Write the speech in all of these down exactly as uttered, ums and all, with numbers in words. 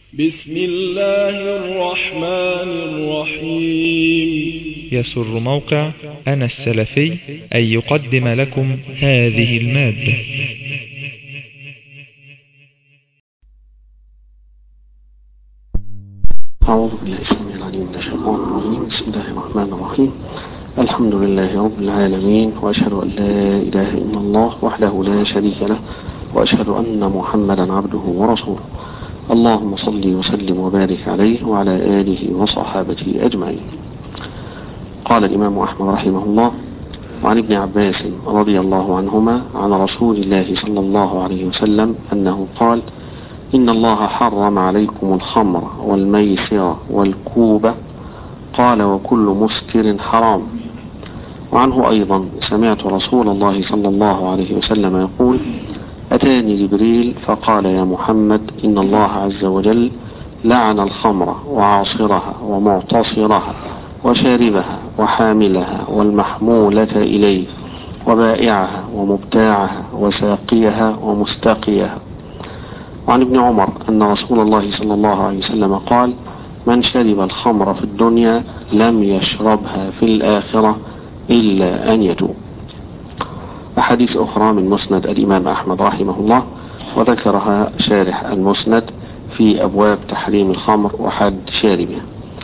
بسم الله الرحمن الرحيم. يسر موقع أنا السلفي أن يقدم لكم هذه المادة. أعوذ بالله السميع العليم من الشيطان الرجيم. بسم الله الرحمن الرحيم. الحمد لله رب العالمين، وأشهد أن لا إله إلا الله وحده لا شريك له، وأشهد أن محمدا عبده ورسوله. اللهم صل وسلم وبارك عليه وعلى آله وصحابته أجمعين. قال الإمام أحمد رحمه الله: وعن ابن عباس رضي الله عنهما عن رسول الله صلى الله عليه وسلم أنه قال: إن الله حرم عليكم الخمر والميسر والكوبة، قال: وكل مسكر حرام. وعنه أيضا: سمعت رسول الله صلى الله عليه وسلم يقول: أتاني جبريل فقال: يا محمد، إن الله عز وجل لعن الخمر وعاصرها ومعتصرها وشاربها وحاملها والمحمولة إليه وبائعها ومبتاعها وساقيها ومستقيها. وعن ابن عمر أن رسول الله صلى الله عليه وسلم قال: من شرب الخمر في الدنيا لم يشربها في الآخرة إلا أن يتوب. أحاديث أخرى من مسند الإمام أحمد رحمه الله، وذكرها شارح المسند في أبواب تحريم الخمر وحد شاربها.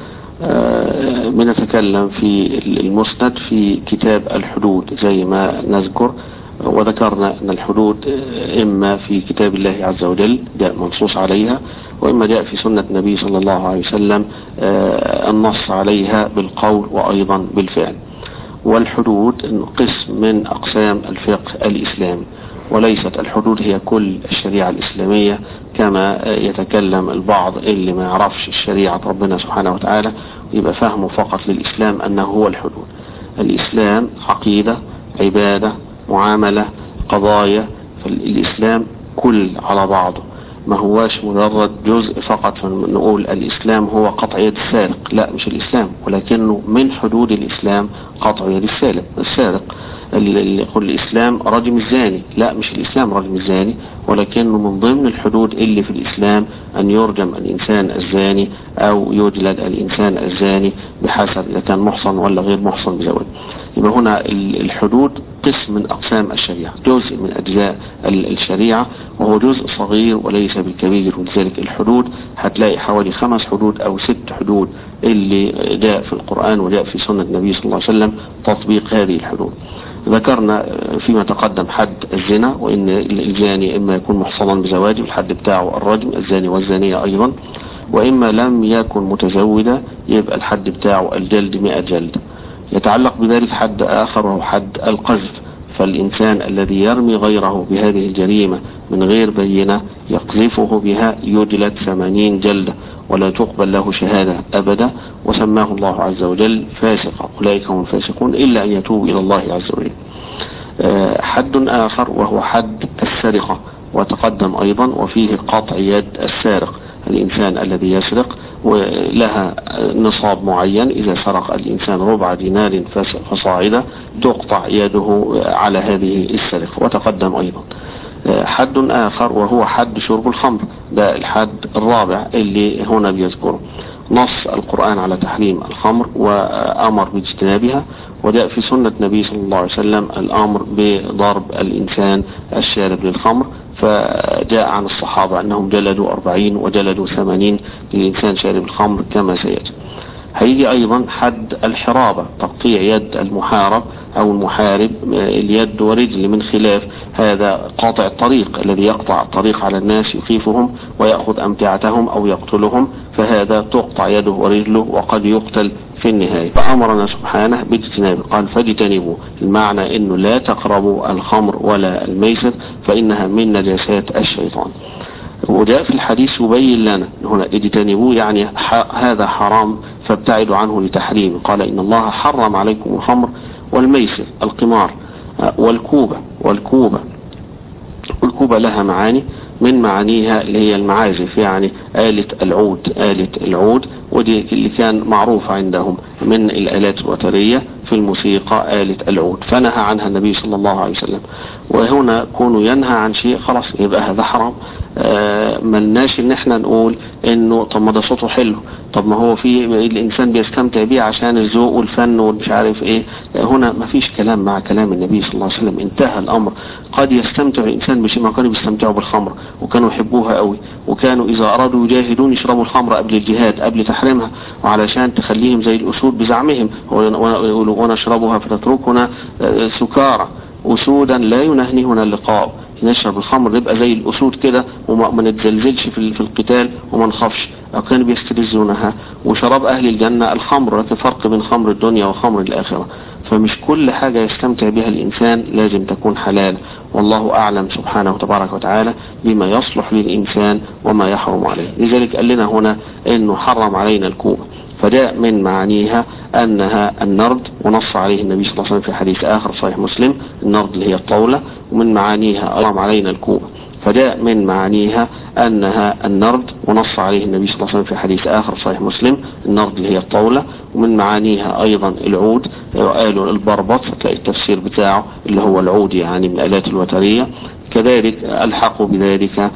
آه بنتكلم في المسند في كتاب الحدود زي ما نذكر، وذكرنا أن الحدود إما في كتاب الله عز وجل جاء منصوص عليها، وإما جاء في سنة النبي صلى الله عليه وسلم آه النص عليها بالقول وأيضا بالفعل. والحدود قسم من أقسام الفقه الإسلامي، وليست الحدود هي كل الشريعة الإسلامية كما يتكلم البعض اللي ما يعرفش الشريعة ربنا سبحانه وتعالى يبقى فهمه فقط للإسلام أنه هو الحدود. الإسلام عقيدة، عبادة، معاملة، قضايا. فالإسلام كل على بعضه، ما هواش مجرد جزء فقط فنقول الإسلام هو قطع يد السارق. لا، مش الإسلام، ولكنه من حدود الإسلام قطع يد السارق. اللي يقول الإسلام رجم الزاني، لا، مش الإسلام رجم الزاني، ولكنه من ضمن الحدود اللي في الإسلام أن يرجم الإنسان الزاني أو يجلد الإنسان الزاني بحسب إذا كان محصن ولا غير محصن بزواج. يبقى هنا الحدود قسم من أقسام الشريعة، جزء من أجزاء الشريعة، وهو جزء صغير وليس بالكبير. ولذلك الحدود هتلاقي حوالي خمس حدود أو ست حدود اللي جاء في القرآن وجاء في سنة النبي صلى الله عليه وسلم تطبيق هذه الحدود. ذكرنا فيما تقدم حد الزنا، وإن الزاني إما يكون محصنا بزواجه والحد بتاعه الرجم، الزاني والزانية أيضا، وإما لم يكن متزوجا يبقى الحد بتاعه الجلد مئة جلد. يتعلق بذلك حد آخر وهو حد القذف، فالإنسان الذي يرمي غيره بهذه الجريمة من غير بينة يقذفه بها يجلد ثمانين جلدة ولا تقبل له شهادة أبدا، وسماه الله عز وجل فاسقا. أولئك هم الفاسقون إلا أن يتوبوا إلى الله عز وجل. حد آخر وهو حد السرقة، وتقدم أيضا وفيه قطع يد السارق، الإنسان الذي يسرق ولها نصاب معين، إذا سرق الإنسان ربع دينار فصاعدا تقطع يده على هذه السرقة. وتقدم أيضا حد آخر وهو حد شرب الخمر، ده الحد الرابع اللي هنا بيذكره. نص القرآن على تحريم الخمر وأمر باجتنابها، وجاء في سنة النبي صلى الله عليه وسلم الأمر بضرب الإنسان الشارب للخمر، فجاء عن الصحابة أنهم جلدوا أربعين وجلدوا ثمانين للإنسان شارب الخمر كما سيأتي. هيجي أيضا حد الحرابة، تقطيع يد المحارب أو المحارب، اليد ورجل من خلاف هذا قاطع الطريق الذي يقطع الطريق على الناس يخيفهم ويأخذ أمتعتهم أو يقتلهم، فهذا تقطع يده ورجله وقد يقتل في النهاية. فأمرنا سبحانه باجتنابه، قال: فاجتنبوا، المعنى أنه لا تقربوا الخمر ولا الميسر فإنها من نجاسات الشيطان. وجاء في الحديث يبين لنا هنا اجتنبوه يعني هذا حرام فابتعدوا عنه لتحريم. قال: إن الله حرم عليكم الخمر والميسر، القمار، والكوبة. والكوبة والكوبة لها معاني، من معانيها اللي هي المعازف، يعني آلة العود، آلة العود، ودي اللي كان معروف عندهم من الآلات الوترية في الموسيقى آلة العود، فنهى عنها النبي صلى الله عليه وسلم. وهنا كونه ينهى عن شيء خلاص يبقى هذا حرام. آه ملناش ان احنا نقول انه طب ما ده صوته حلو، طب ما هو في الانسان بيستمتع بيه عشان الذوق والفن والمش عارف ايه. هنا ما فيش كلام مع كلام النبي صلى الله عليه وسلم، انتهى الامر. قد يستمتع الانسان بشيء، ما كانوا بيستمتعوا بالخمر وكانوا يحبوها قوي، وكانوا اذا ارادوا يجاهدون يشربوا الخمر قبل الجهاد قبل تحريمها، وعلشان تخليهم زي الاسود بزعمهم، ونشربها فتتركنا سكارى اسودا لا ينهنهنا اللقاء. نشرب الخمر نبقى زي الاسود كده وما نتزلزلش في في القتال وما نخافش. كانوا بيستلذونها. وشراب اهل الجنة الخمر، لكن فرق بين خمر الدنيا وخمر الاخرة. فمش كل حاجة يستمتع بها الانسان لازم تكون حلال، والله اعلم سبحانه وتبارك وتعالى بما يصلح للانسان وما يحرم عليه. لذلك قال لنا هنا انه حرم علينا الكوب، فده من معانيها أنها النرد، ونص عليه النبي صلى الله عليه وسلم في حديث آخر صحيح مسلم، النرد اللي هي الطاولة. ومن معانيها حرم علينا الكوب، فده من معانيها أنها النرد، ونص عليه النبي صلى الله عليه وسلم في حديث آخر صحيح مسلم، النرد اللي هي الطاولة. ومن معانيها أيضا العود، قالوا البربط، فتلاقي التفسير بتاعه اللي هو العود يعني من الآلات الوترية. كذلك ألحقوا بذلك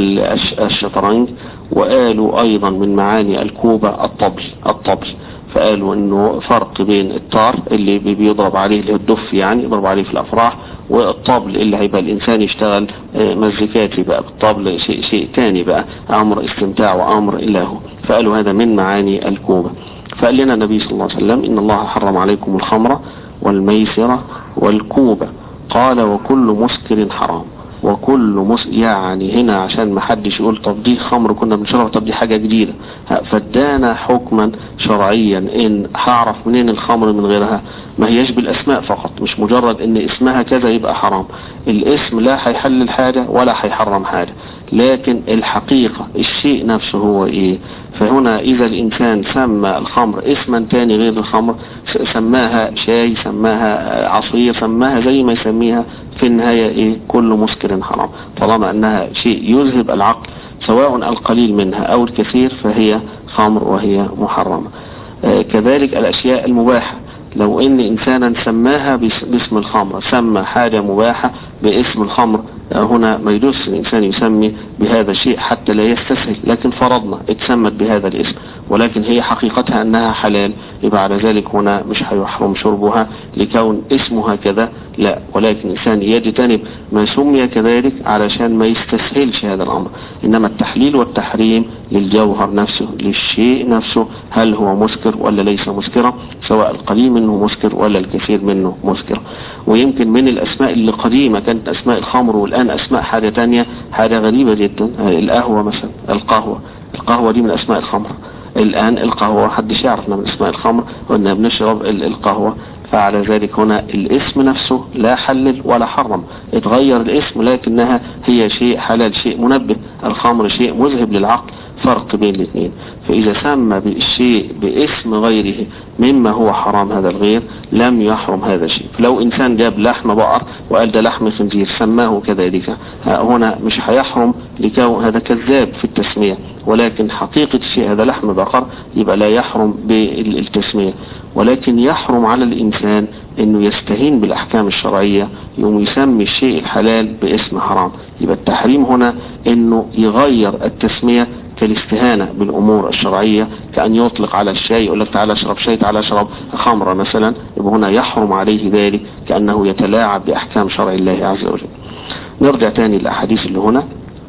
الشطرنج. وقالوا أيضا من معاني الكوبة الطبل الطبل فقالوا انه فرق بين التار اللي بيضرب عليه اللي هو الدف يعني يضرب عليه في الافراح، والطبل اللي هيبقى الانسان يشتغل مزيكاتي بقى بالطبل شيء شيء تاني بقى، امر استمتاع وامر له. فقالوا هذا من معاني الكوبة. فقال لنا النبي صلى الله عليه وسلم ان الله حرم عليكم الخمر والميسرة والكوبة، قال وكل مسكر حرام. وكل مس يعني هنا عشان ما حدش يقول طب دي خمر كنا بنشربها، طب دي حاجة جديدة. فادانا حكما شرعيا ان هعرف منين الخمر من غيرها. ما هيش بالاسماء فقط، مش مجرد ان اسمها كذا يبقى حرام. الاسم لا هيحلل حاجة ولا هيحرم حاجة، لكن الحقيقة الشيء نفسه هو ايه. فهنا اذا الانسان سمى الخمر اسما تاني غير الخمر، سماها شاي، سماها عصير، سماها زي ما يسميها، في النهاية ايه كل مسكر حرام، طالما انها شيء يذهب العقل سواء القليل منها او الكثير فهي خمر وهي محرمة. آه كذلك الاشياء المباحة، لو ان انسانا سماها باسم الخمر، سمى حاجة مباحة باسم الخمر، هنا ما يجوز الانسان يسمي بهذا الشيء حتى لا يستسهل، لكن فرضنا اتسمت بهذا الاسم ولكن هي حقيقتها انها حلال، يبقى على ذلك هنا مش هيحرم شربها لكون اسمها كذا، لا، ولكن الانسان يجتنب ما سمي كذلك علشان ما يستسهلش هذا الامر. انما التحليل والتحريم للجوهر نفسه، للشيء نفسه، هل هو مسكر ولا ليس مسكرا، سواء القليل منه مسكر ولا الكثير منه مسكر. ويمكن من الاسماء اللي قديمة كانت اسماء الخمر والان اسماء حاجة تانية، حاجة غريبة جدا. القهوة مثلا، القهوة القهوة دي من اسماء الخمر، الان القهوة حدش يعرفنا من اسماء الخمر واننا بنشرب القهوة. فعلى ذلك هنا الاسم نفسه لا حلل ولا حرم، اتغير الاسم لكنها هي شيء حلال، شيء منبه. الخمر شيء مذهب للعقل، فرق بين الاثنين. فإذا سمى بالشيء باسم غيره مما هو حرام هذا الغير لم يحرم هذا الشيء. فلو إنسان جاب لحم بقر وقال ده لحم خنزير سماه كذلك، هنا مش هيحرم لكون هذا كذاب في التسمية، ولكن حقيقة الشيء هذا لحم بقر يبقى لا يحرم بالتسمية. ولكن يحرم على الإنسان انه يستهين بالاحكام الشرعية، يوم يسمي الشيء الحلال باسم حرام. يبقى التحريم هنا انه يغير التسمية كالاستهانة بالامور الشرعية، كأن يطلق على الشاي يقول لك تعالى اشرب شاي، تعالى اشرب خمرة مثلا، يبقى هنا يحرم عليه ذلك كأنه يتلاعب باحكام شرع الله عز وجل. نرجع تاني للاحاديث اللي هنا.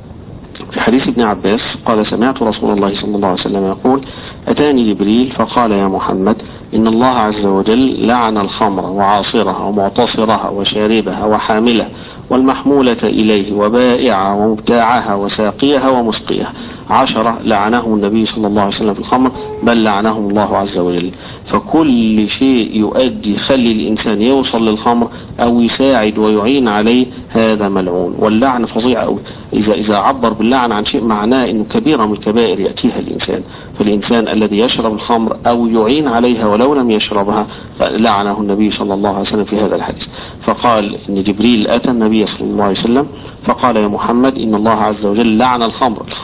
في حديث ابن عباس قال سمعت رسول الله صلى الله عليه وسلم يقول أتاني جبريل فقال يا محمد إن الله عز وجل لعن الخمر وعاصرها ومعتصرها وشاربها وحاملها والمحمولة إليه وبائعها ومبتاعها وساقيها ومسقيها عشرة لعنه النبي صلى الله عليه وسلم في الخمر، بل لعنه الله عز وجل. فكل شيء يؤدي يخلي الإنسان يوصل للخمر أو يساعد ويعين عليه هذا ملعون، واللعن فظيع أوي. إذا إذا عبر باللعن عن شيء معناه إنه كبيرة من الكبائر يأتيها الإنسان. فالإنسان الذي يشرب الخمر أو يعين عليها ولو لم يشربها لعنه النبي صلى الله عليه وسلم في هذا الحديث. فقال إن جبريل أتى النبي صلى الله عليه وسلم فقال يا محمد إن الله عز وجل لعن الخمر، الخمر ملعون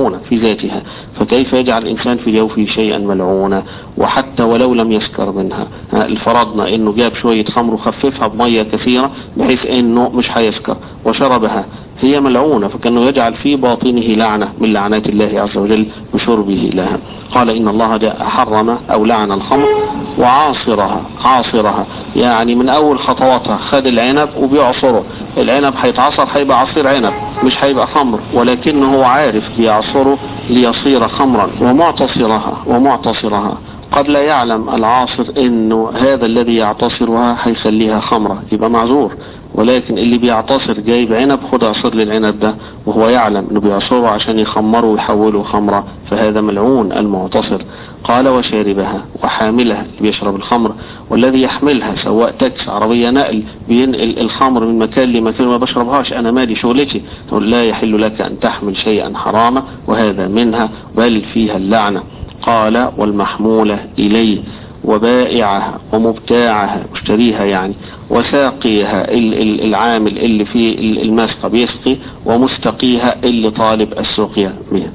ملعونة في ذاتها، فكيف يجعل الإنسان في جوفه شيئا ملعونا؟ وحتى ولو لم يسكر منها، فرضنا إنه جاب شوية خمر وخففها بمية كثيرة بحيث إنه مش هيسكر وشربها، هي ملعونة، فكأنه يجعل في باطنه لعنة من لعنات الله عز وجل بشربه لها. قال إن الله جاء حرم أو لعن الخمر وعاصرها، عاصرها يعني من أول خطواتها خد العنب وبيعصره، العنب هيتعصر هيبقى عصير عنب مش هيبقى خمر، ولكنه هو عارف بيعصره ليصير خمرا. ومعتصرها، ومعتصرها قد لا يعلم العاصر إنه هذا الذي يعتصرها هيخليها خمرة، يبقى معذور، ولكن اللي بيعتصر جايب عنب خد عصير للعنب ده وهو يعلم انه بيعصره عشان يخمره ويحوله خمرة، فهذا ملعون المعتصر. قال وشاربها وحاملها اللي بيشرب الخمر، والذي يحملها سواء تاكس عربية نقل بينقل الخمر من مكان لمكان ما بشربهاش انا مالي شغلتي، تقول لا يحل لك ان تحمل شيئا حراما وهذا منها بل فيها اللعنة. قال والمحمولة إليه وبائعها ومبتاعها مشتريها يعني، وساقيها العامل اللي في المسقى بيسقي، ومستقيها اللي طالب السقيا منها.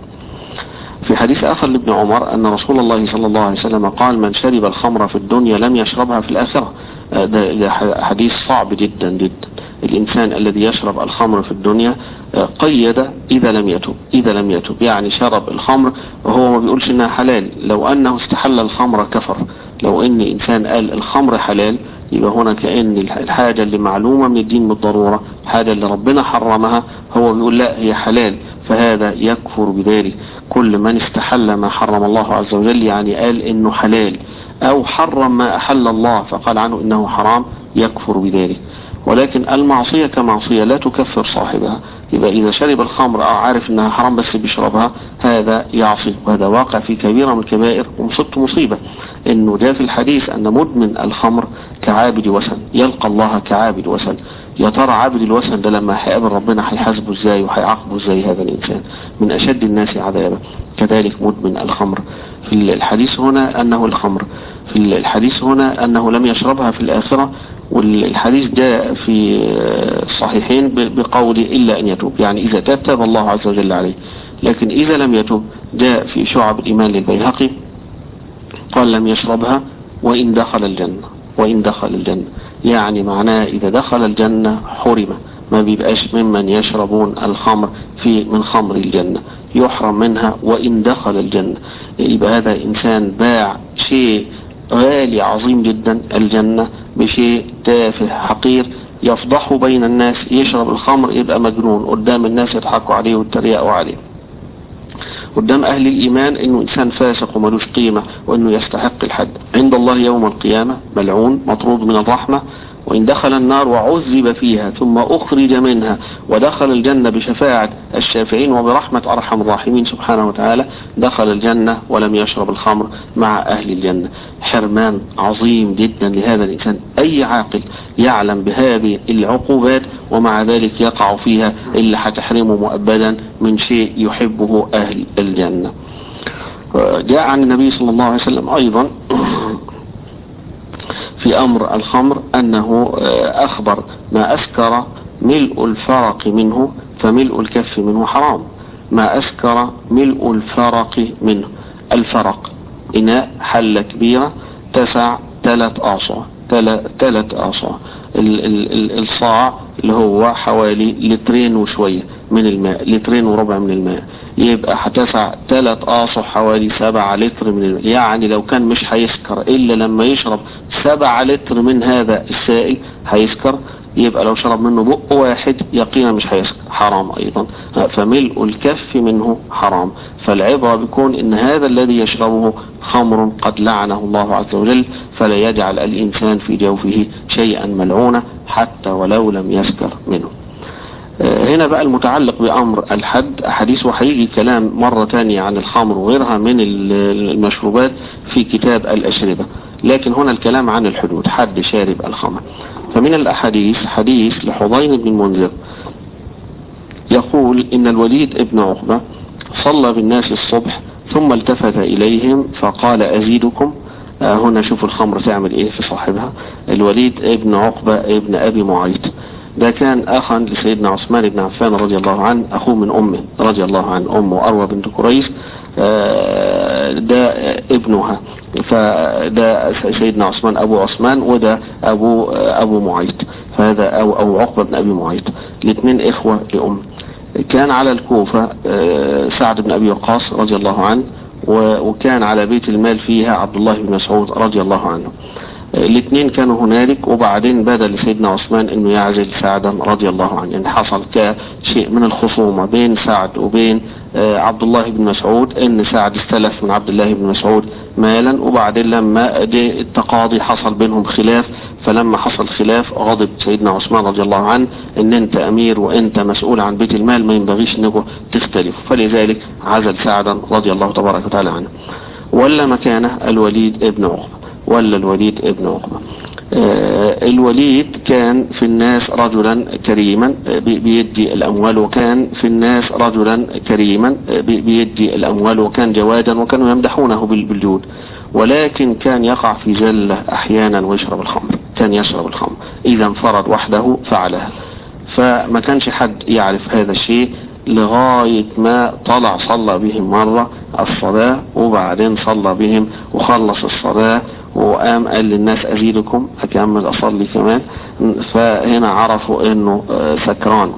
في حديث آخر لابن عمر أن رسول الله صلى الله عليه وسلم قال من شرب الخمر في الدنيا لم يشربها في الآخرة. ده حديث صعب جدا جدا. الإنسان الذي يشرب الخمر في الدنيا قيد إذا لم يتوب، إذا لم يتوب يعني شرب الخمر وهو ما بيقولش إنها حلال، لو أنه استحل الخمر كفر. لو إن إنسان قال الخمر حلال يبقى هنا كأن الحاجة اللي معلومة من الدين بالضرورة، الحاجة اللي ربنا حرمها هو بيقول لا هي حلال، فهذا يكفر بذلك. كل من استحل ما حرم الله عز وجل يعني قال إنه حلال، أو حرم ما أحل الله فقال عنه إنه حرام، يكفر بذلك. ولكن المعصية كمعصية لا تكفر صاحبها، يبقى إذا شرب الخمر أو عارف إنها حرام بس بيشربها هذا يعصي، وهذا واقع في كبيرة من الكبائر ومصيبته مصيبة. إنه جاء في الحديث أن مدمن الخمر كعابد وثن يلقى الله كعابد وثن. يا ترى عابد الوثن ده لما هيقابل ربنا هيحاسبه ازاي وهيعاقبه ازاي؟ هذا الإنسان من أشد الناس عذابا. كذلك مدمن الخمر، في الحديث هنا أنه الخمر، في الحديث هنا أنه لم يشربها في الآخرة، والحديث جاء في الصحيحين بقول إلا أن يتوب، يعني إذا تاب تاب الله عز وجل عليه. لكن إذا لم يتوب جاء في شعب الإيمان للبيهقي قال لم يشربها وإن دخل الجنة، وإن دخل الجنة يعني معناه إذا دخل الجنة حرم، ما بيبقاش ممن يشربون الخمر في من خمر الجنة، يحرم منها وإن دخل الجنة. يبقى هذا إنسان باع شيء غالي عظيم جدا الجنة بشيء تافه حقير يفضحه بين الناس. يشرب الخمر يبقى مجنون قدام الناس يضحكوا عليه ويتريقوا عليه، قدام أهل الإيمان إنه إنسان فاسق وملوش قيمة وإنه يستحق الحد. عند الله يوم القيامة ملعون مطرود من الرحمة. وإن دخل النار وعذب فيها ثم أخرج منها ودخل الجنة بشفاعة الشافعين وبرحمة أرحم الراحمين سبحانه وتعالى دخل الجنة ولم يشرب الخمر مع أهل الجنة. حرمان عظيم جدا لهذا الإنسان. أي عاقل يعلم بهذه العقوبات ومع ذلك يقع فيها اللي هتحرمه مؤبدا من شيء يحبه أهل الجنة. جاء عن النبي صلى الله عليه وسلم أيضا في أمر الخمر أنه أخبر ما أسكر ملء الفرق منه فملء الكف منه حرام. ما أسكر ملء الفرق منه، الفرق إناء حلة كبيرة تسع ثلاث أعصى، ثلاث أعصى، الصاع اللي هو حوالي لترين وشوية من الماء، لترين وربع من الماء، يبقى هتسع ثلاث أعصى حوالي سبعة لتر من الماء. يعني لو كان مش هيسكر إلا لما يشرب سبعة لتر من هذا السائل هيسكر، يبقى لو شرب منه بق واحد يقينا مش هيسكر، حرام أيضا. فملء الكف منه حرام. فالعبرة بيكون إن هذا الذي يشربه خمر قد لعنه الله عز وجل، فلا يجعل الإنسان في جوفه شيئا ملعونا حتى ولو لم يسكر منه. هنا بقى المتعلق بأمر الحد حديث، وحيجي كلام مرة تانية عن الخمر وغيرها من المشروبات في كتاب الأشربة، لكن هنا الكلام عن الحدود، حد شارب الخمر. فمن الأحاديث حديث لحضين بن المنذر يقول إن الوليد ابن عقبة صلى بالناس الصبح ثم التفت إليهم فقال أزيدكم. هنا شوفوا الخمر تعمل إيه في صاحبها. الوليد ابن عقبة ابن أبي معيط ده كان أخا لسيدنا عثمان بن عفان رضي الله عنه، أخوه من أمه رضي الله عنه، أمه أروى بنت قريش، ده ابنها. فده سيدنا عثمان أبو عثمان، وده أبو أبو معيط، فهذا أو أو عقبة بن أبي معيط، الاثنين إخوة لأم. كان على الكوفة سعد بن أبي وقاص رضي الله عنه، وكان على بيت المال فيها عبد الله بن مسعود رضي الله عنه. الاثنين كانوا هنالك، وبعدين بدا لسيدنا عثمان انه يعزل سعدا رضي الله عنه. يعني حصل كشيء من الخصومة بين سعد وبين عبد الله بن مسعود، ان سعد استلف من عبد الله بن مسعود مالا، وبعدين لما التقاضي حصل بينهم خلاف، فلما حصل خلاف غضب سيدنا عثمان رضي الله عنه ان انت امير وانت مسؤول عن بيت المال، ما ينبغيش انكم تختلفوا، فلذلك عزل سعدا رضي الله تبارك وتعالى عنه. ولا مكانه الوليد ابن عقبة، ولا الوليد ابن عقبة. آه الوليد كان في الناس رجلا كريما بيدي الأموال، وكان في الناس رجلا كريما بيدي الأموال، وكان جوادا، وكانوا يمدحونه بالجود، ولكن كان يقع في زلة أحيانا ويشرب الخمر. كان يشرب الخمر إذا انفرد وحده فعلها، فما كانش حد يعرف هذا الشيء لغاية ما طلع صلى بهم مرة الصلاة، وبعدين صلى بهم وخلص الصلاة وقام قال للناس أزيدكم، أكمل أصلي كمان. فهنا عرفوا أنه سكران،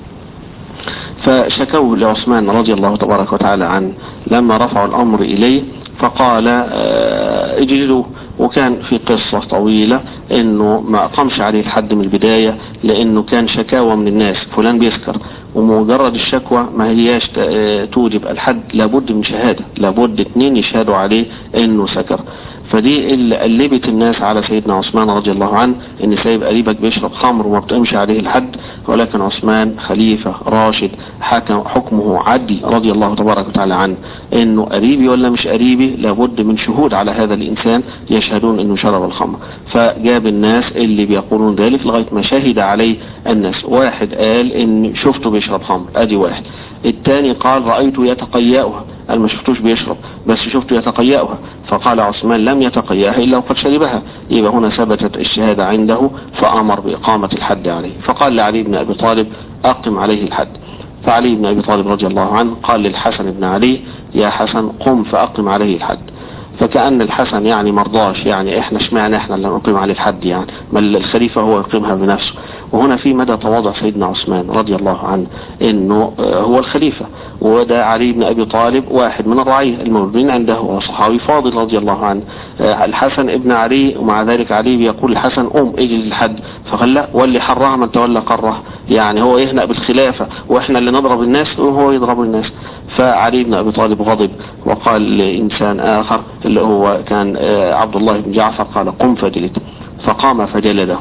فشكوه لعثمان رضي الله تبارك وتعالى عنه لما رفعوا الأمر إليه، فقال اجلدوه. وكان في قصة طويلة انه ما اقامش عليه الحد من البداية، لانه كان شكاوى من الناس فلان بيسكر، ومجرد الشكوى ما هياش توجب الحد، لابد من شهادة، لابد اتنين يشهدوا عليه انه سكر. فدي اللي قلبت الناس على سيدنا عثمان رضي الله عنه، ان سايب قريبك بيشرب خمر وما بتقومش عليه الحد. ولكن عثمان خليفة راشد، حكم حكمه عدل رضي الله تبارك وتعالى عنه، انه قريبي ولا مش قريبي لابد من شهود على هذا الانسان يشهدون انه شرب الخمر. فجاب الناس اللي بيقولون ذلك لغاية ما شهد عليه الناس. واحد قال ان شفته بيشرب خمر، ادي واحد. الثاني قال رأيته يتقيأها، قال ما شفتوش بيشرب بس شفته يتقيأها. فقال عثمان لم يتقيأها إلا وقد شربها. يبقى هنا ثبتت الشهادة عنده، فأمر بإقامة الحد عليه. فقال لعلي بن أبي طالب أقم عليه الحد. فعلي بن أبي طالب رضي الله عنه قال للحسن بن علي يا حسن قم فأقم عليه الحد. فكأن الحسن يعني مرضاش، يعني احنا اشمعنى احنا اللي نقيم عليه الحد، يعني بل الخليفة هو يقيمها بنفسه. وهنا في مدى تواضع سيدنا عثمان رضي الله عنه، انه هو الخليفة، وده علي بن ابي طالب واحد من الرعية الموجودين عنده، وصحابي فاضل رضي الله عنه. الحسن ابن علي، ومع ذلك علي بيقول الحسن قم اجل الحد، فقال لا، واللي حرها من تولى قره، يعني هو يهنأ بالخلافة واحنا اللي نضرب الناس وهو يضرب الناس. فعلي بن ابي طالب غضب وقال لإنسان آخر اللي هو كان عبد الله بن جعفر قال قم فجلد. فقام فجلده.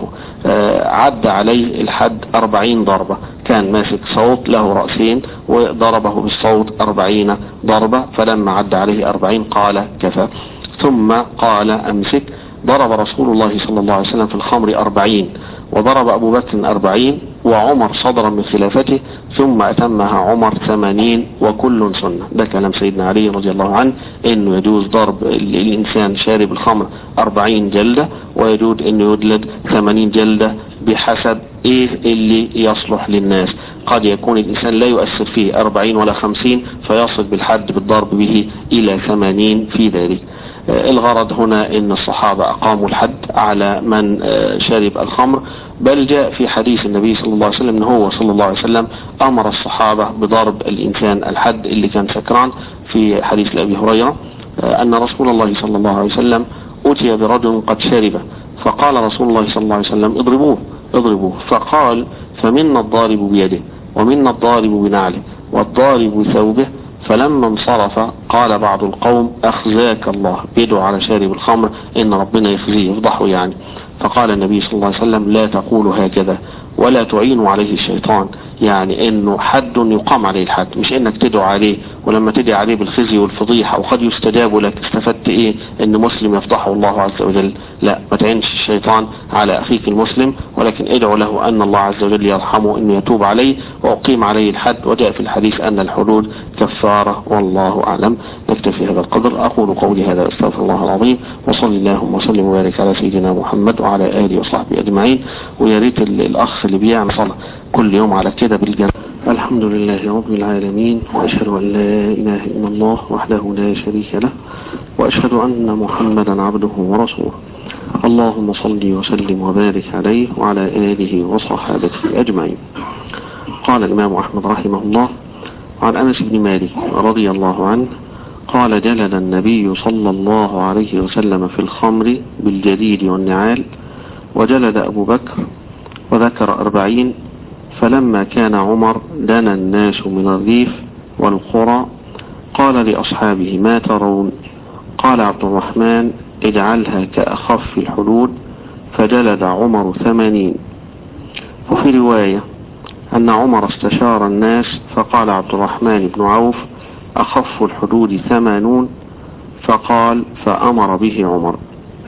عد عليه الحد أربعين ضربة، كان ماسك صوت له رأسين وضربه بالصوت أربعين ضربة. فلما عد عليه أربعين قال كفى، ثم قال أمسك. ضرب رسول الله صلى الله عليه وسلم في الخمر أربعين، وضرب أبو بكر أربعين، وعمر صدرا من خلافته، ثم أتمها عمر ثمانين، وكل سنة. ده كلام سيدنا علي رضي الله عنه، انه يجوز ضرب الانسان شارب الخمر أربعين جلدة، ويجوز انه يدلد ثمانين جلدة بحسب ايه اللي يصلح للناس. قد يكون الانسان لا يؤثر فيه أربعين ولا خمسين، فيصل بالحد بالضرب به الى ثمانين في ذلك. الغرض هنا ان الصحابة اقاموا الحد على من شرب الخمر، بل جاء في حديث النبي صلى الله عليه وسلم ان هو صلى الله عليه وسلم امر الصحابة بضرب الانسان الحد اللي كان سكران، في حديث لأبي هريرة ان رسول الله صلى الله عليه وسلم اتي برجل قد شرب، فقال رسول الله صلى الله عليه وسلم اضربوه اضربوه. فقال فمنا الضارب بيده، ومنا الضارب بنعله، والضارب بثوبه. فلما انصرف قال بعض القوم اخزاك الله، بيدعو على شارب الخمر ان ربنا يخزيه يفضحه يعني. فقال النبي صلى الله عليه وسلم لا تقولوا هكذا ولا تعينوا عليه الشيطان، يعني انه حد يقام عليه الحد، مش انك تدعو عليه ولما تدعي عليه بالخزي والفضيحة وقد يستجاب لك استفدت ايه ان مسلم يفضحه الله عز وجل. لا، ما تعينش الشيطان على اخيك المسلم، ولكن ادعو له ان الله عز وجل يرحمه، انه يتوب عليه واقيم عليه الحد. وجاء في الحديث ان الحدود كفارة، والله اعلم. نكتفي هذا القدر. اقول قولي هذا، استغفر الله العظيم، وصلي اللهم وسلم وبارك على سيدنا محمد. وعلى آله وصحبه أجمعين. ويا ريت الأخ اللي بيعمل صلاة كل يوم على كده بالجنة. الحمد لله رب العالمين، وأشهد أن لا إله إلا الله وحده لا شريك له، وأشهد أن محمدا عبده ورسوله. اللهم صل وسلم وبارك عليه وعلى آله وصحابته أجمعين. قال الإمام أحمد رحمه الله عن أنس بن مالك رضي الله عنه قال: جلد النبي صلى الله عليه وسلم في الخمر بالجديد والنعال، وجلد أبو بكر وذكر أربعين. فلما كان عمر دنا الناس من الريف والقرى قال لأصحابه: ما ترون؟ قال عبد الرحمن: اجعلها كأخف الحدود. فجلد عمر ثمانين. وفي رواية أن عمر استشار الناس فقال عبد الرحمن بن عوف: أخف الحدود ثمانون. فقال: فأمر به عمر.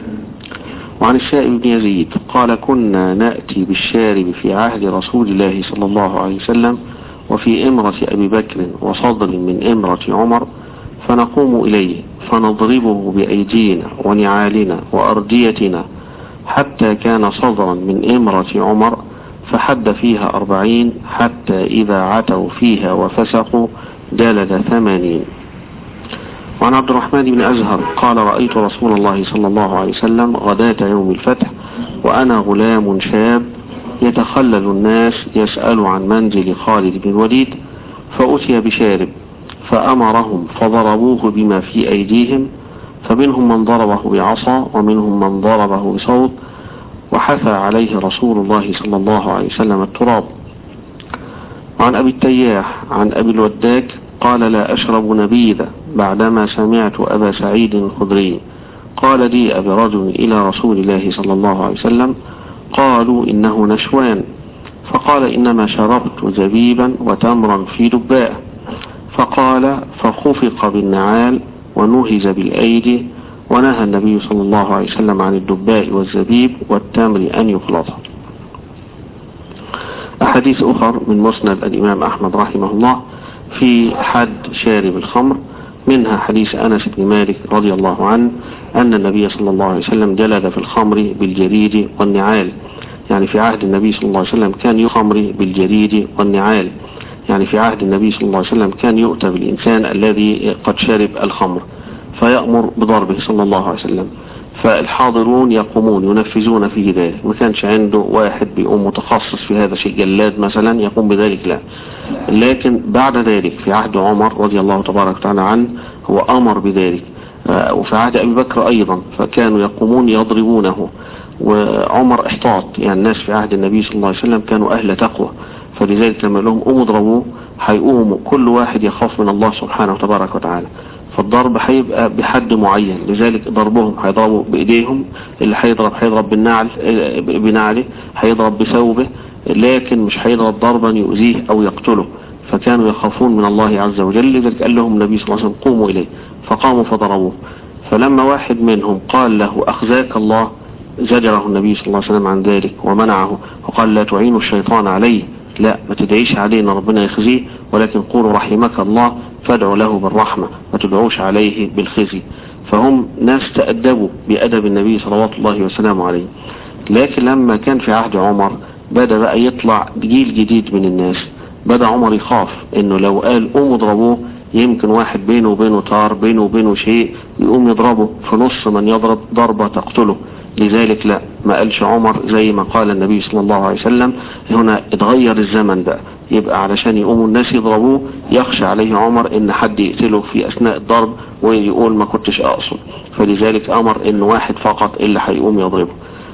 وعن الشائب بن يزيد قال: كنا نأتي بالشارب في عهد رسول الله صلى الله عليه وسلم وفي إمرة أبي بكر وصدر من إمرة عمر، فنقوم إليه فنضربه بأيدينا ونعالنا وأرديتنا حتى كان صدرا من إمرة عمر، فحد فيها أربعين، حتى إذا عتوا فيها وفسقوا جلد ثمانين. وعن عبد الرحمن بن أزهر قال: رأيت رسول الله صلى الله عليه وسلم غداة يوم الفتح وأنا غلام شاب يتخلل الناس يسأل عن منزل خالد بن الوليد، فأتي بشارب فأمرهم فضربوه بما في أيديهم، فمنهم من ضربه بعصا ومنهم من ضربه بصوت، وحثى عليه رسول الله صلى الله عليه وسلم التراب. وعن أبي التياح عن أبي الوداك قال: لا أشرب نبيذا بعدما سمعت أبا سعيد الخدري قال: جيء برجل إلى رسول الله صلى الله عليه وسلم قالوا إنه نشوان، فقال: إنما شربت زبيبا وتمرا في دباء. فقال: فخفق بالنعال ونهز بالأيدي، ونهى النبي صلى الله عليه وسلم عن الدباء والزبيب والتمر أن يخلطها. أحاديث أخر من مسند الإمام أحمد رحمه الله في حد شارب الخمر، منها حديث أنس بن مالك رضي الله عنه أن النبي صلى الله عليه وسلم جلد في الخمر بالجريد والنعال، يعني في عهد النبي صلى الله عليه وسلم كان يخمر بالجريد والنعال، يعني في عهد النبي صلى الله عليه وسلم كان يؤتى بالإنسان الذي قد شرب الخمر فيأمر بضربه صلى الله عليه وسلم، فالحاضرون يقومون ينفذون فيه ذلك. ما كانش عنده واحد بيقوم متخصص في هذا الشيء، جلاد مثلا يقوم بذلك، لا. لكن بعد ذلك في عهد عمر رضي الله تبارك وتعالى عنه هو أمر بذلك، وفي عهد أبي بكر أيضا فكانوا يقومون يضربونه. وعمر احتاط، يعني الناس في عهد النبي صلى الله عليه وسلم كانوا أهل تقوى، فلذلك لما لهم قوموا اضربوه هيقوموا كل واحد يخاف من الله سبحانه وتبارك وتعالى، فالضرب هيبقى بحد معين. لذلك ضربهم هيضربوا بإيديهم، اللي هيضرب هيضرب بالنعل بنعله، هيضرب بثوبه، لكن مش هيضرب ضربا يؤذيه أو يقتله، فكانوا يخافون من الله عز وجل. لذلك قال لهم النبي صلى الله عليه وسلم: قوموا إليه، فقاموا فضربوه. فلما واحد منهم قال له: أخزاك الله، زجره النبي صلى الله عليه وسلم عن ذلك ومنعه، وقال: لا تعينوا الشيطان عليه، لا ما تدعيش عليه ان ربنا يخزيه، ولكن قولوا رحمك الله، فادعوا له بالرحمة، ما تدعوش عليه بالخزي. فهم ناس تأدبوا بأدب النبي صلوات الله وسلامه عليه. لكن لما كان في عهد عمر بدأ بقى يطلع جيل جديد من الناس، بدأ عمر يخاف انه لو قال قوموا اضربوه يمكن واحد بينه وبينه طار، بينه وبينه شيء، يقوم يضربه في نص من يضرب ضربة تقتله. لذلك لا، ما قالش عمر زي ما قال النبي صلى الله عليه وسلم. هنا اتغير الزمن بقى، يبقى علشان يقوموا الناس يضربوه يخشى عليه عمر ان حد يقتله في اثناء الضرب ويقول ما كنتش اقصد، فلذلك امر ان واحد فقط اللي هيقوم يضربه.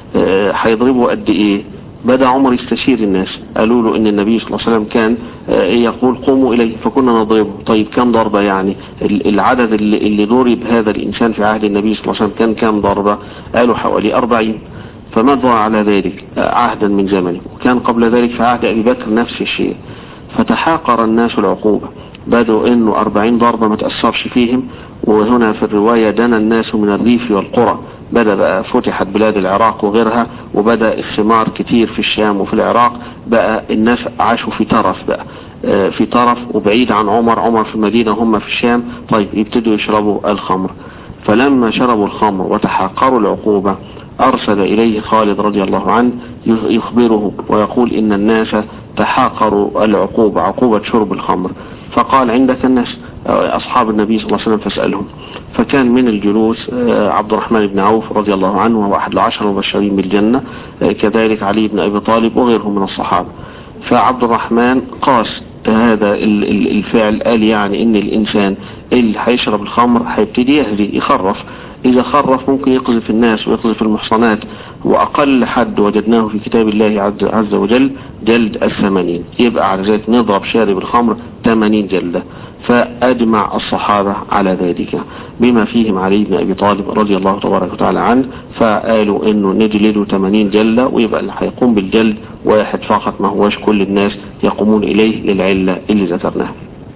هيضربه قد ايه؟ بدأ عمر يستشير الناس، قالوا له ان النبي صلى الله عليه وسلم كان يقول قوموا اليه، فكنا نضربه. طيب كم ضربة؟ يعني العدد اللي, اللي ضرب هذا الانسان في عهد النبي صلى الله عليه وسلم كان كم ضربة؟ قالوا حوالي أربعين. فمضى على ذلك عهدا من زمنه، وكان قبل ذلك في عهد أبي بكر نفس الشيء. فتحاقر الناس العقوبة، بدأوا انه أربعين ضربة ما تأثرش فيهم. وهنا في الرواية دنا الناس من الريف والقرى، بدأ بقى فتحت بلاد العراق وغيرها، وبدأ الثمار كتير في الشام وفي العراق، بقى الناس عاشوا في طرف بقى في طرف وبعيد عن عمر. عمر في المدينة هم في الشام، طيب يبتدوا يشربوا الخمر. فلما شربوا الخمر وتحاقروا العقوبة أرسل إليه خالد رضي الله عنه يخبره ويقول إن الناس تحاقروا العقوبة، عقوبة شرب الخمر، فقال عندك الناس أصحاب النبي صلى الله عليه وسلم فاسألهم. فكان من الجلوس عبد الرحمن بن عوف رضي الله عنه وهو أحد العشر المبشرين بالجنة، كذلك علي بن أبي طالب وغيرهم من الصحابة. فعبد الرحمن قاس هذا الفعل، قال يعني ان الانسان اللي هيشرب الخمر هيبتدي يهدي يخرف، اذا خرف ممكن يقذف الناس ويقذف المحصنات، واقل حد وجدناه في كتاب الله عز وجل جلد الثمانين، يبقى على ذلك نضرب شارب الخمر ثمانين جلدة. فأجمع الصحابة على ذلك بما فيهم علي بن أبي طالب رضي الله تبارك وتعالى عنه، فقالوا انه نجلده ثمانين جلدة، ويبقى اللي هيقوم بالجلد واحد فقط، ما هواش كل الناس يقومون إليه للعلة اللي ذكرناها.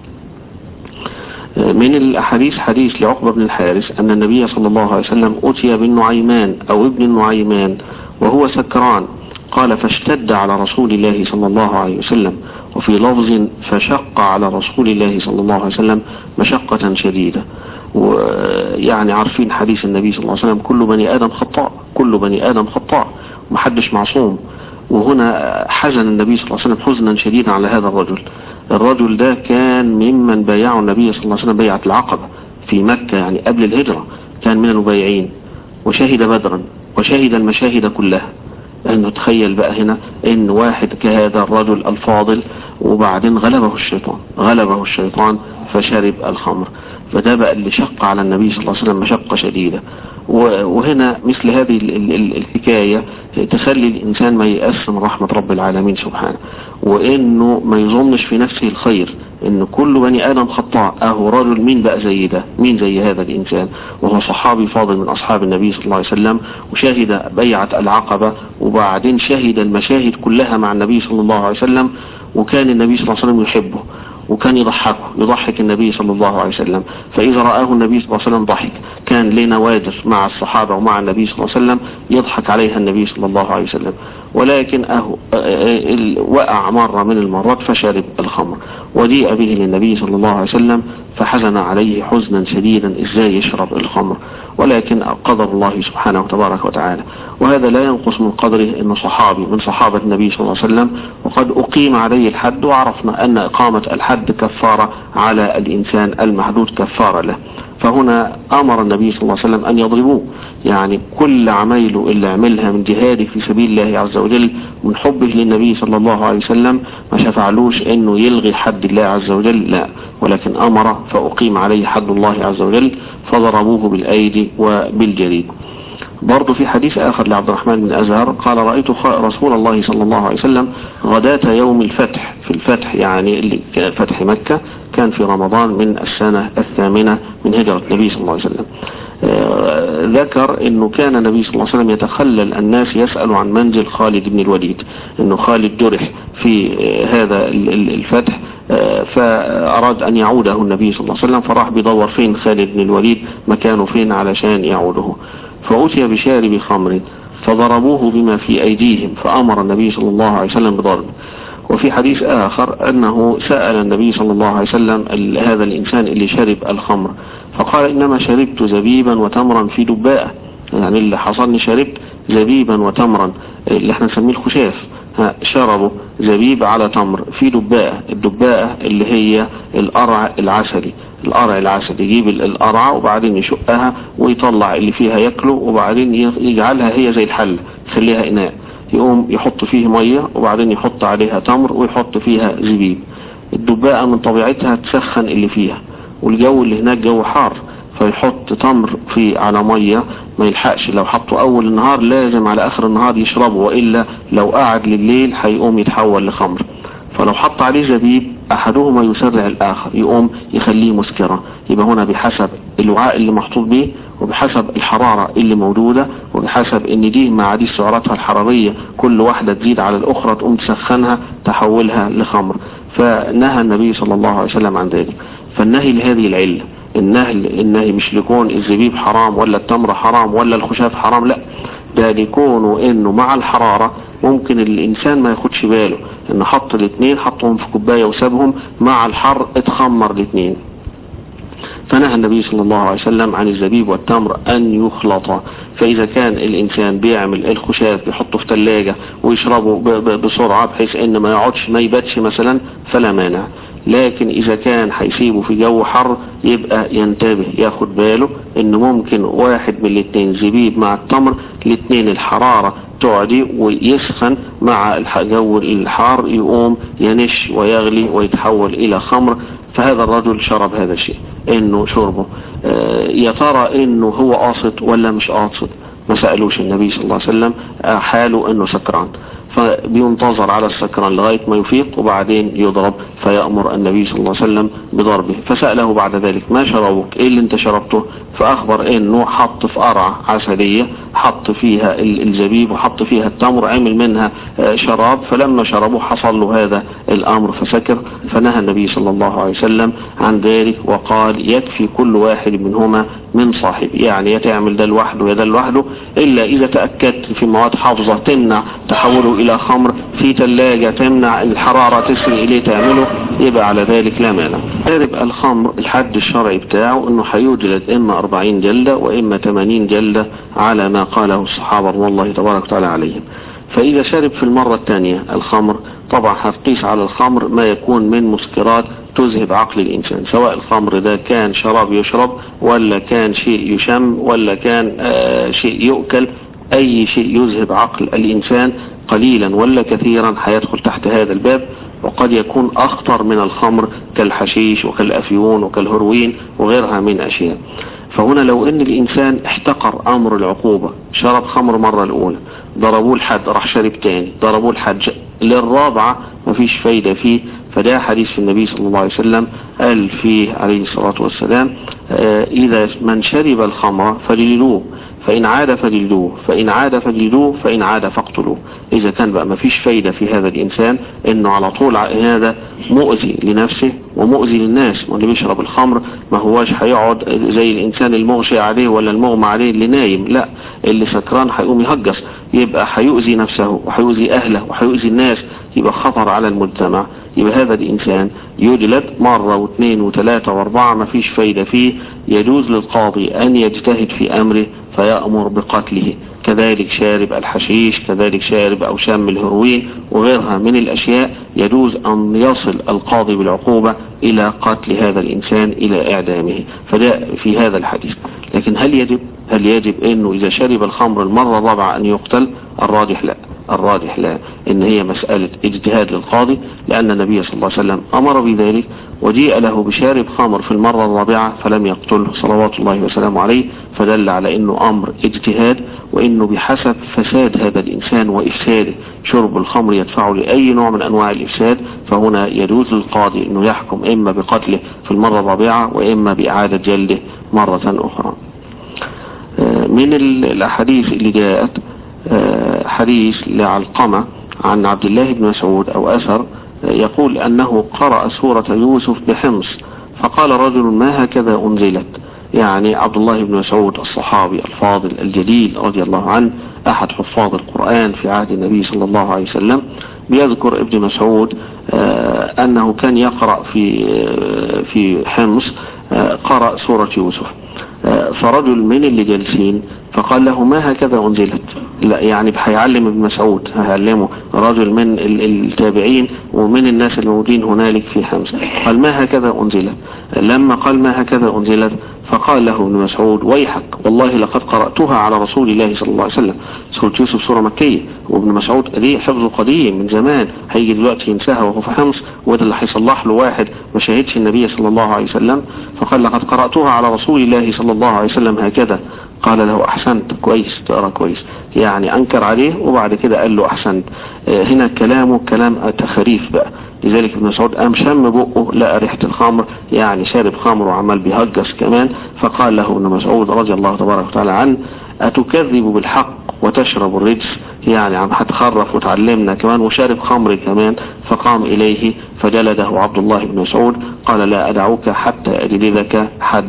من الأحاديث حديث لعقبة بن الحارث أن النبي صلى الله عليه وسلم أتي بالنعيمان أو ابن النعيمان وهو سكران، قال فاشتد على رسول الله صلى الله عليه وسلم، وفي لفظ فشق على رسول الله صلى الله عليه وسلم مشقة شديدة. ويعني عارفين حديث النبي صلى الله عليه وسلم كل بني آدم خطاء، كل بني آدم خطاء، محدش معصوم. وهنا حزن النبي صلى الله عليه وسلم حزنا شديدا على هذا الرجل. الرجل ده كان ممن بايعوا النبي صلى الله عليه وسلم بيعة العقبة في مكة، يعني قبل الهجرة، كان من المبايعين وشهد بدرا وشهد المشاهد كلها. انه تخيل بقى هنا ان واحد كهذا الرجل الفاضل وبعدين غلبه الشيطان غلبه الشيطان فشرب الخمر، فده بقى اللي شق على النبي صلى الله عليه وسلم مشقة شديدة. وهنا مثل هذه الحكاية تخلي الإنسان ما ييأس من رحمة رب العالمين سبحانه، وإنه ما يظنش في نفسه الخير، إن كل بني آدم خطاء. أهو رجل مين بقى زي ده؟ مين زي هذا الإنسان وهو صحابي فاضل من أصحاب النبي صلى الله عليه وسلم، وشهد بيعة العقبة، وبعدين شهد المشاهد كلها مع النبي صلى الله عليه وسلم، وكان النبي صلى الله عليه وسلم يحبه وكان يضحكه يضحك النبي صلى الله عليه وسلم. فإذا رآه النبي صلى الله عليه وسلم ضحك. كان لنا نوادر مع الصحابة ومع النبي صلى الله عليه وسلم يضحك عليها النبي صلى الله عليه وسلم، ولكن أهو وقع مرة من المرات فشرب الخمر، وجيء به للنبي صلى الله عليه وسلم فحزن عليه حزنا شديدا ازاي يشرب الخمر، ولكن قدر الله سبحانه وتبارك وتعالى. وهذا لا ينقص من قدره انه صحابي من صحابة النبي صلى الله عليه وسلم، وقد اقيم عليه الحد، وعرفنا ان اقامة الحد كفارة على الانسان المحدود، كفارة له. فهنا امر النبي صلى الله عليه وسلم ان يضربوه، يعني كل عمايله اللي عملها من جهاده في سبيل الله عز وجل من حبه للنبي صلى الله عليه وسلم ما شفعلوش انه يلغي حد الله عز وجل، لا، ولكن امر فاقيم عليه حد الله عز وجل فضربوه بالايدي وبالجريد. برضو في حديث آخر لعبد الرحمن بن أزهر قال رأيت رسول الله صلى الله عليه وسلم غداة يوم الفتح، في الفتح يعني اللي فتح مكة كان في رمضان من السنة الثامنة من هجرة النبي صلى الله عليه وسلم. آه ذكر انه كان النبي صلى الله عليه وسلم يتخلل الناس يسأل عن منزل خالد بن الوليد، انه خالد جرح في آه هذا الفتح، آه فأراد ان يعوده النبي صلى الله عليه وسلم، فراح بيدور فين خالد بن الوليد مكانه فين علشان يعوده، فأتي بشارب خمر فضربوه بما في أيديهم، فأمر النبي صلى الله عليه وسلم بضربه. وفي حديث آخر أنه سأل النبي صلى الله عليه وسلم هذا الإنسان اللي شرب الخمر فقال إنما شربت زبيبا وتمرا في دباءة، يعني اللي حصلني شربت زبيبا وتمرا اللي احنا نسميه الخشاف، شربوا زبيب على تمر في دباءة. الدباءة اللي هي القرع العسلي، القرع العسلي يجيب القرعة وبعدين يشقها ويطلع اللي فيها ياكله، وبعدين يجعلها هي زي الحل يخليها إناء، يقوم يحط فيه مية وبعدين يحط عليها تمر ويحط فيها زبيب. الدباءة من طبيعتها تسخن اللي فيها، والجو اللي هناك جو حار، فيحط تمر في على مية ما يلحقش، لو حطه اول النهار لازم على اخر النهار يشربه، وإلا لو قعد لليل هيقوم يتحول لخمر. فلو حط عليه زبيب احدهما يسرع الاخر، يقوم يخليه مسكرة. يبقى هنا بحسب الوعاء اللي محطوط به، وبحسب الحرارة اللي موجودة، وبحسب ان دي مع دي سعراتها الحرارية كل واحدة تزيد على الاخرى تقوم تسخنها تحولها لخمر. فنهى النبي صلى الله عليه وسلم عن ذلك. فالنهي لهذه العلة، النهي النهي مش لكون الزبيب حرام ولا التمر حرام ولا الخشاف حرام، لا، ده ليكونوا انه مع الحرارة ممكن الانسان ما ياخدش باله انه حط الاثنين، حطهم في كوباية وسابهم، مع الحر اتخمر الاثنين. فنهى النبي صلى الله عليه وسلم عن الزبيب والتمر أن يخلطا. فإذا كان الإنسان بيعمل الخشاف بيحطه في ثلاجة ويشربه بسرعة بحيث إن ما يقعدش ما يباتش مثلا فلا مانع. لكن إذا كان هيسيبه في جو حر يبقى ينتبه ياخد باله إن ممكن واحد من الاثنين زبيب مع التمر الاثنين الحرارة تعدي ويسخن مع الجو الحار يقوم ينش ويغلي ويتحول إلى خمر. فهذا الرجل شرب هذا الشيء إنه شربه آه يا ترى إنه هو قاصد ولا مش قاصد؟ ما سألوش النبي صلى الله عليه وسلم، حاله إنه سكران، فبينتظر على السكران لغاية ما يفيق وبعدين يضرب، فيأمر النبي صلى الله عليه وسلم بضربه. فسأله بعد ذلك ما شربك؟ ايه اللي انت شربته؟ فأخبر انه حط في قرعة عسلية حط فيها الزبيب وحط فيها التمر عمل منها شراب، فلما شربه حصل له هذا الامر فسكر. فنهى النبي صلى الله عليه وسلم عن ذلك وقال يكفي كل واحد منهما من صاحب، يعني يتعمل ده لوحده يده لوحده، الا اذا تأكدت في مواد حافظة تمنع تحوله الى خمر، في ثلاجة تمنع الحرارة تسري اليه تعمله، يبقى على ذلك لا مانع. يبقى الخمر الحد الشرعي بتاعه انه هيوجد اما أربعين جلدة واما ثمانين جلدة على ما قاله الصحابة رضي الله تبارك وتعالى عليهم. فاذا شرب في المرة الثانية الخمر طبعا هتقيس على الخمر ما يكون من مسكرات تذهب عقل الإنسان، سواء الخمر ده كان شراب يشرب ولا كان شيء يشم ولا كان آه شيء يؤكل، أي شيء يذهب عقل الإنسان قليلا ولا كثيرا هيدخل تحت هذا الباب. وقد يكون أخطر من الخمر كالحشيش وكالأفيون وكالهروين وغيرها من أشياء. فهنا لو ان الانسان احتقر امر العقوبة، شرب خمر مرة الاولى ضربوه الحد راح شرب تاني ضربوه الحد للرابعة مفيش فايدة فيه، فده حديث في النبي صلى الله عليه وسلم قال فيه عليه الصلاة والسلام آه اذا من شرب الخمر فجلدوه فإن عاد فجلدوه فإن عاد فجلدوه فإن عاد فاقتلوه. إذا كان بقى ما فيش فايدة في هذا الإنسان إنه على طول هذا مؤذي لنفسه ومؤذي للناس، واللي بيشرب الخمر ما هواش هيقعد زي الإنسان المغشي عليه ولا المغمى عليه اللي نايم، لا اللي سكران هيقوم يهجس، يبقى هيؤذي نفسه وهيؤذي أهله وهيؤذي الناس، يبقى خطر على المجتمع. يبقى هذا الإنسان يجلد مرة واثنين وثلاثة واربعة ما فيش فايدة فيه، يجوز للقاضي أن يجتهد في أمره فيأمر بقتله. كذلك شارب الحشيش، كذلك شارب أو شام الهروين وغيرها من الأشياء يجوز أن يصل القاضي بالعقوبة إلى قتل هذا الإنسان إلى إعدامه، فده في هذا الحديث. لكن هل يجب هل يجب أنه إذا شرب الخمر المرة الرابعة أن يقتل؟ الراجح لا، الراجح لا، إن هي مسألة اجتهاد للقاضي، لأن النبي صلى الله عليه وسلم أمر بذلك وجيء له بشارب خمر في المرة الرابعة فلم يقتله صلوات الله وسلامه عليه، فدل على أنه أمر اجتهاد، وأنه بحسب فساد هذا الإنسان وإفساده شرب الخمر يدفعه لأي نوع من أنواع الإفساد، فهنا يجوز للقاضي أنه يحكم إما بقتله في المرة الرابعة وإما بإعادة جلده مرة أخرى. من الأحاديث اللي جاءت حديث لعلقمة عن عبد الله بن مسعود أو أثر يقول أنه قرأ سورة يوسف بحمص فقال رجل ما هكذا أنزلت، يعني عبد الله بن مسعود الصحابي الفاضل الجليل رضي الله عنه أحد حفاظ القرآن في عهد النبي صلى الله عليه وسلم، بيذكر ابن مسعود أنه كان يقرأ في في حمص قرأ سورة يوسف، فرجل من اللي جالسين فقال له ما هكذا أنزلت، لا يعني هيعلم ابن مسعود، هيعلمه رجل من التابعين ومن الناس الموجودين هنالك في حمص، قال ما هكذا أنزلت. لما قال ما هكذا أنزلت فقال له ابن مسعود ويحك والله لقد قرأتها على رسول الله صلى الله عليه وسلم. سورة يوسف سورة مكية، وابن مسعود قديم حفظه قديم من زمان، هيجي دلوقتي ينساها وهو في حمص، وده اللي هيصلح له واحد ما شاهدش النبي صلى الله عليه وسلم. فقال لقد قرأتها على رسول الله صلى الله عليه وسلم هكذا. قال له أحسنت، كويس تقرأ كويس، يعني أنكر عليه وبعد كده قال له أحسنت. هنا كلامه كلام تخريف بقى، لذلك ابن مسعود قام شم بقه لقى ريحة الخمر، يعني شارب خمر وعمل بيهجس كمان، فقال له ابن مسعود رضي الله تبارك وتعالى عنه أتكذب بالحق وتشرب الرجس، يعني عم هتخرف وتعلمنا كمان وشارب خمر كمان. فقام إليه فجلده عبد الله بن مسعود قال لا أدعوك حتى أجلدك حدا.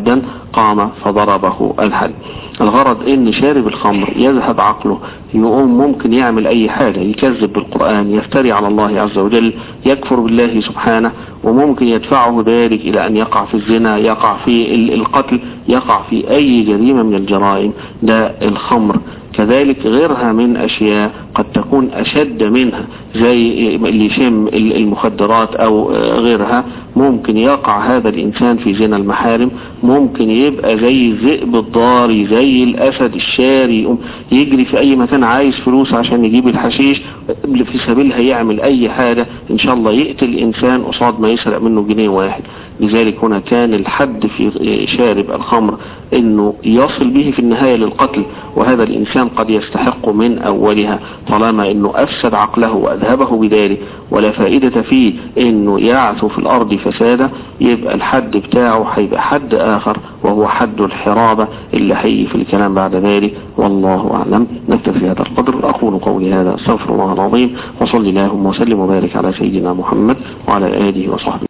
قام فضربه الحد. الغرض ان شارب الخمر يذهب عقله، يقوم ممكن يعمل اي حاجة، يكذب بالقرآن، يفتري على الله عز وجل، يكفر بالله سبحانه، وممكن يدفعه ذلك الى ان يقع في الزنا، يقع في القتل، يقع في اي جريمة من الجرائم. ده الخمر. كذلك غيرها من اشياء قد تكون اشد منها، زي اللي يشم المخدرات او غيرها، ممكن يقع هذا الانسان في زنا المحارم، ممكن يبقى زي الذئب الضاري، زي الاسد الشاري، يجري في اي مكان عايز فلوس عشان يجيب الحشيش في سبيلها، يعمل اي حاجة ان شاء الله يقتل انسان قصاد ما يسرق منه جنيه واحد. لذلك هنا كان الحد في شارب الخمر انه يصل به في النهاية للقتل، وهذا الانسان قد يستحق من اولها طالما انه افسد عقله واذهبه بذلك، ولا فائدة فيه انه يعثو في الارض فسادا. يبقى الحد بتاعه هيبقى حد اخر، وهو حد الحرابة اللي هيجي في الكلام بعد ذلك. والله اعلم. نكتفي هذا القدر. اقول قولي هذا، استغفر الله العظيم، وصلي اللهم وسلم وبارك على سيدنا محمد وعلى اله وصحبه.